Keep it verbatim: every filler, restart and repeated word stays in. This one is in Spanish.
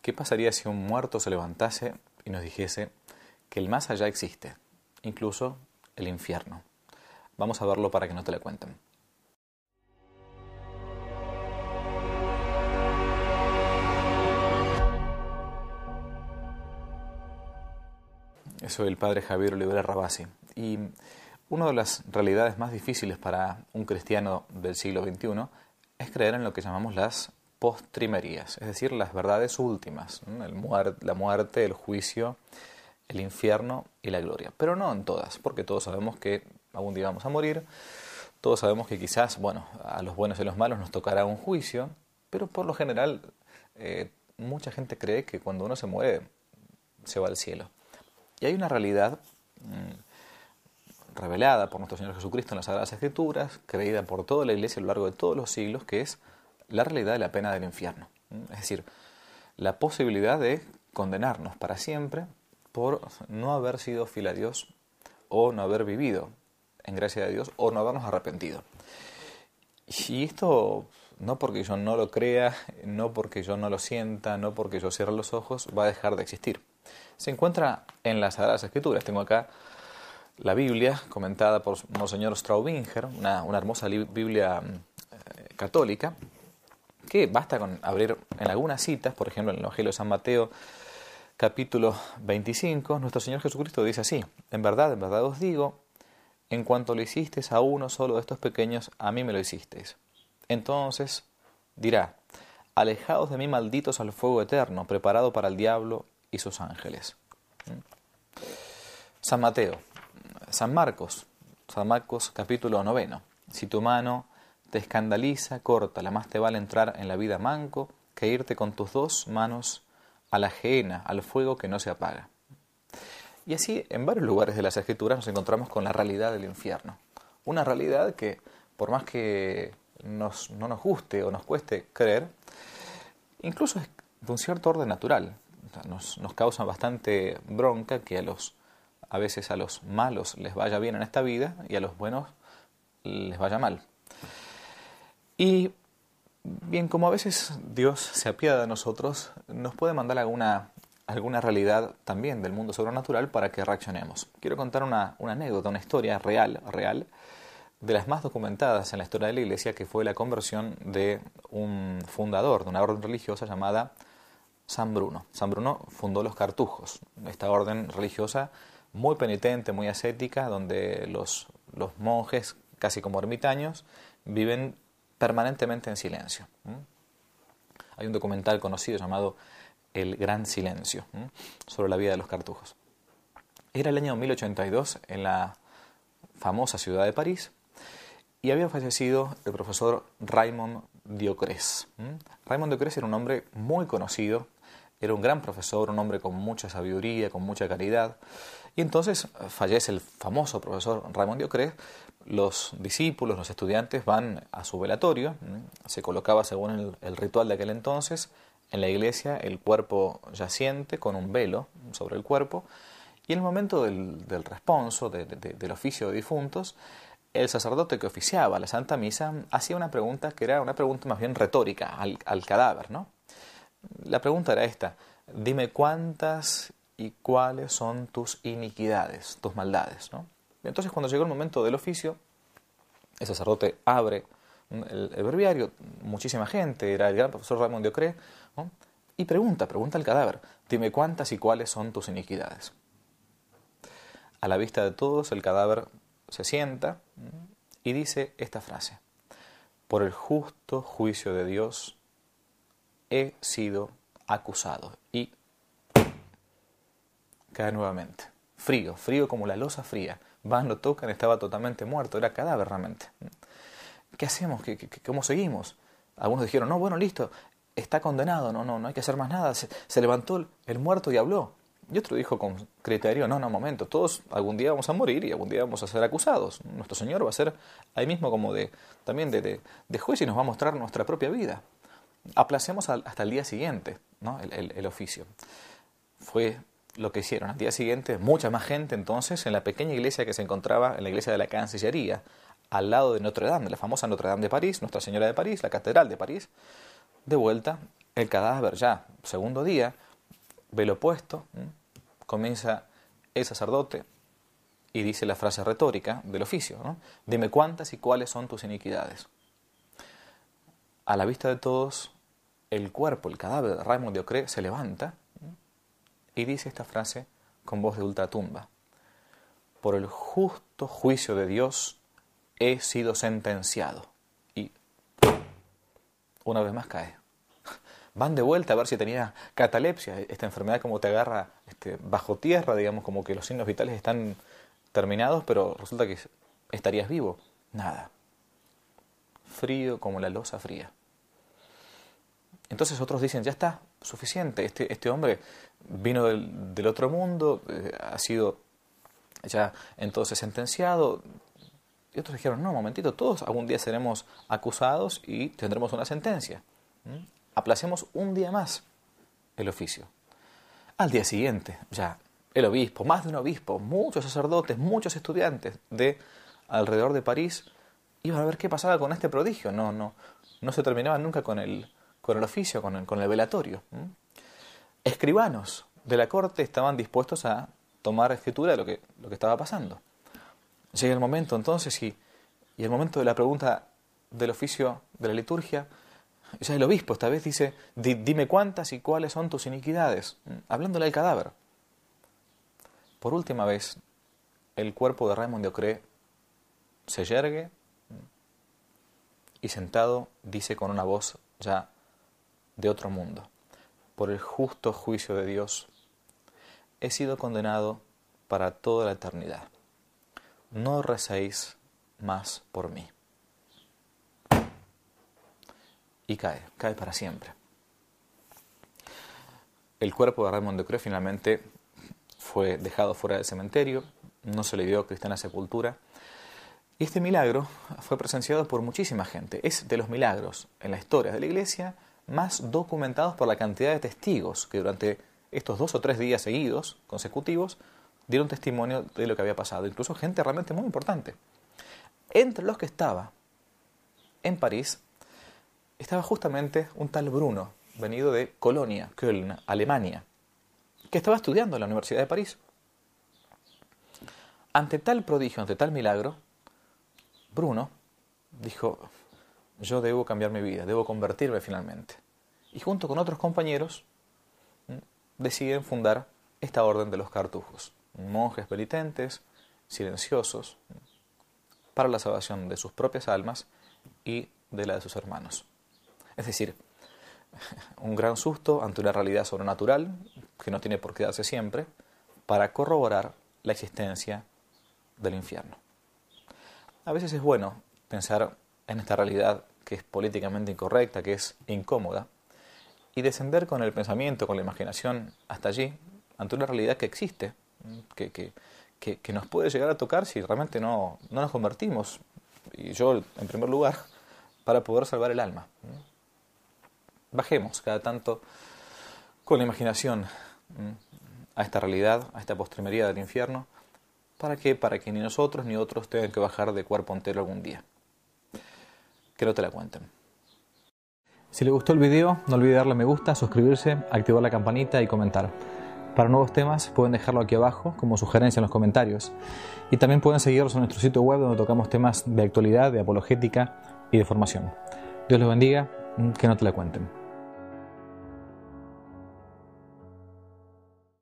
¿Qué pasaría si un muerto se levantase y nos dijese que el más allá existe, incluso el infierno? Vamos a verlo para que no te lo cuenten. Soy el padre Javier Olivera Rabasi, y una de las realidades más difíciles para un cristiano del siglo veintiuno es creer en lo que llamamos las postrimerías, es decir, las verdades últimas, ¿no? el muer- la muerte, el juicio, el infierno y la gloria. Pero no en todas, porque todos sabemos que algún día vamos a morir, todos sabemos que quizás, bueno, a los buenos y a los malos nos tocará un juicio, pero por lo general eh, mucha gente cree que cuando uno se muere se va al cielo. Y hay una realidad mmm, revelada por nuestro Señor Jesucristo en las Sagradas Escrituras, creída por toda la Iglesia a lo largo de todos los siglos, que es la realidad de la pena del infierno. Es decir, la posibilidad de condenarnos para siempre por no haber sido fiel a Dios o no haber vivido en gracia de Dios o no habernos arrepentido. Y esto no porque yo no lo crea, no porque yo no lo sienta, no porque yo cierre los ojos, va a dejar de existir. Se encuentra en las Sagradas Escrituras. Tengo acá la Biblia comentada por Monseñor Straubinger, una, una hermosa Biblia eh, católica, que basta con abrir en algunas citas, por ejemplo en el Evangelio de San Mateo, capítulo veinticinco, nuestro Señor Jesucristo dice así: en verdad, en verdad os digo, en cuanto le hicisteis a uno solo de estos pequeños, a mí me lo hicisteis. Entonces dirá: alejaos de mí, malditos, al fuego eterno, preparado para el diablo y sus ángeles. San Mateo, San Marcos, San Marcos capítulo noveno. Si tu mano te escandaliza, córtala, más te vale entrar en la vida manco que irte con tus dos manos a la gehenna, al fuego que no se apaga. Y así, en varios lugares de las Escrituras nos encontramos con la realidad del infierno. Una realidad que, por más que nos, no nos guste o nos cueste creer, incluso es de un cierto orden natural. O sea, nos, nos causa bastante bronca que a, los, a veces a los malos les vaya bien en esta vida y a los buenos les vaya mal. Y bien, como a veces Dios se apiada de nosotros, nos puede mandar alguna, alguna realidad también del mundo sobrenatural para que reaccionemos. Quiero contar una, una anécdota, una historia real, real, de las más documentadas en la historia de la Iglesia, que fue la conversión de un fundador de una orden religiosa llamada San Bruno. San Bruno fundó los cartujos, esta orden religiosa muy penitente, muy ascética, donde los, los monjes, casi como ermitaños, viven permanentemente en silencio. Hay un documental conocido llamado El Gran Silencio, sobre la vida de los cartujos. Era el año mil ochenta y dos en la famosa ciudad de París y había fallecido el profesor Raymond Diocrés. Raymond Diocrés era un hombre muy conocido, era un gran profesor, un hombre con mucha sabiduría, con mucha caridad. Y entonces fallece el famoso profesor Raymond Diocrés. Los discípulos, los estudiantes van a su velatorio. Se colocaba, según el, el ritual de aquel entonces, en la iglesia el cuerpo yaciente con un velo sobre el cuerpo. Y en el momento del, del responso, de, de, del oficio de difuntos, el sacerdote que oficiaba la Santa Misa hacía una pregunta que era una pregunta más bien retórica al, al cadáver, ¿no? La pregunta era esta: dime cuántas y cuáles son tus iniquidades, tus maldades, ¿no? Entonces, cuando llegó el momento del oficio, el sacerdote abre el, el breviario, muchísima gente, era el gran profesor Raymond Diocrés, ¿no? Y pregunta, pregunta al cadáver: dime cuántas y cuáles son tus iniquidades. A la vista de todos, el cadáver se sienta y dice esta frase: por el justo juicio de Dios he sido acusado. Y cae nuevamente. Frío, frío como la losa fría. Van, lo tocan, estaba totalmente muerto, era cadáver realmente. ¿Qué hacemos? ¿Qué, qué, ¿Cómo seguimos? Algunos dijeron: no, bueno, listo, está condenado, no, no, no hay que hacer más nada. Se, se levantó el, el muerto y habló. Y otro dijo con criterio: no, no, momento, todos algún día vamos a morir y algún día vamos a ser acusados. Nuestro Señor va a ser ahí mismo como de también de, de, de juez y nos va a mostrar nuestra propia vida. Aplacemos al, hasta el día siguiente, ¿no? el, el, el oficio. Fue lo que hicieron. Al día siguiente, mucha más gente entonces en la pequeña iglesia que se encontraba en la iglesia de la Cancillería, al lado de Notre Dame, de la famosa Notre Dame de París, Nuestra Señora de París, la Catedral de París. De vuelta, el cadáver ya segundo día, velo puesto, ¿m? comienza el sacerdote y dice la frase retórica del oficio, ¿no? Dime cuántas y cuáles son tus iniquidades. A la vista de todos, el cuerpo, el cadáver de Raymond de Ocré se levanta, ¿m? y dice esta frase con voz de ultratumba. Por el justo juicio de Dios he sido sentenciado. Y una vez más cae. Van de vuelta a ver si tenía catalepsia, esta enfermedad como te agarra este, bajo tierra, digamos, como que los signos vitales están terminados, pero resulta que estarías vivo. Nada. Frío como la losa fría. Entonces otros dicen, ya está, suficiente, este, este hombre vino del, del otro mundo, eh, ha sido ya entonces sentenciado. Y otros dijeron, no, un momentito, todos algún día seremos acusados y tendremos una sentencia. ¿Mm? Aplacemos un día más el oficio. Al día siguiente, ya el obispo, más de un obispo, muchos sacerdotes, muchos estudiantes de alrededor de París iban a ver qué pasaba con este prodigio. No, no, no se terminaba nunca con el, con el oficio, con el, con el velatorio. ¿Mm? Escribanos de la corte estaban dispuestos a tomar escritura de lo que, lo que estaba pasando. Llega el momento entonces y, y el momento de la pregunta del oficio de la liturgia, ya el obispo esta vez dice, dime cuántas y cuáles son tus iniquidades, hablándole al cadáver. Por última vez, el cuerpo de Raymond de Ocré se yergue y sentado dice con una voz ya de otro mundo, por el justo juicio de Dios, he sido condenado para toda la eternidad. No recéis más por mí. Y cae, cae para siempre. El cuerpo de Raymond de Ocré finalmente fue dejado fuera del cementerio, no se le dio cristiana sepultura. Y este milagro fue presenciado por muchísima gente. Es de los milagros en la historia de la Iglesia más documentados por la cantidad de testigos que durante estos dos o tres días seguidos, consecutivos, dieron testimonio de lo que había pasado. Incluso gente realmente muy importante. Entre los que estaba en París, estaba justamente un tal Bruno, venido de Colonia, Köln, Alemania, que estaba estudiando en la Universidad de París. Ante tal prodigio, ante tal milagro, Bruno dijo, yo debo cambiar mi vida, debo convertirme finalmente. Y junto con otros compañeros, deciden fundar esta orden de los cartujos, monjes penitentes, silenciosos, para la salvación de sus propias almas y de la de sus hermanos. Es decir, un gran susto ante una realidad sobrenatural, que no tiene por qué darse siempre, para corroborar la existencia del infierno. A veces es bueno pensar en esta realidad que es políticamente incorrecta, que es incómoda, y descender con el pensamiento, con la imaginación hasta allí, ante una realidad que existe, que, que, que, que nos puede llegar a tocar si realmente no, no nos convertimos, y yo en primer lugar, para poder salvar el alma. Bajemos cada tanto con la imaginación a esta realidad, a esta postrimería del infierno, ¿para qué? Para que ni nosotros ni otros tengan que bajar de cuerpo entero algún día. Que no te la cuenten. Si les gustó el video, no olviden darle me gusta, suscribirse, activar la campanita y comentar. Para nuevos temas pueden dejarlo aquí abajo como sugerencia en los comentarios. Y también pueden seguirnos en nuestro sitio web donde tocamos temas de actualidad, de apologética y de formación. Dios los bendiga, que no te la cuenten.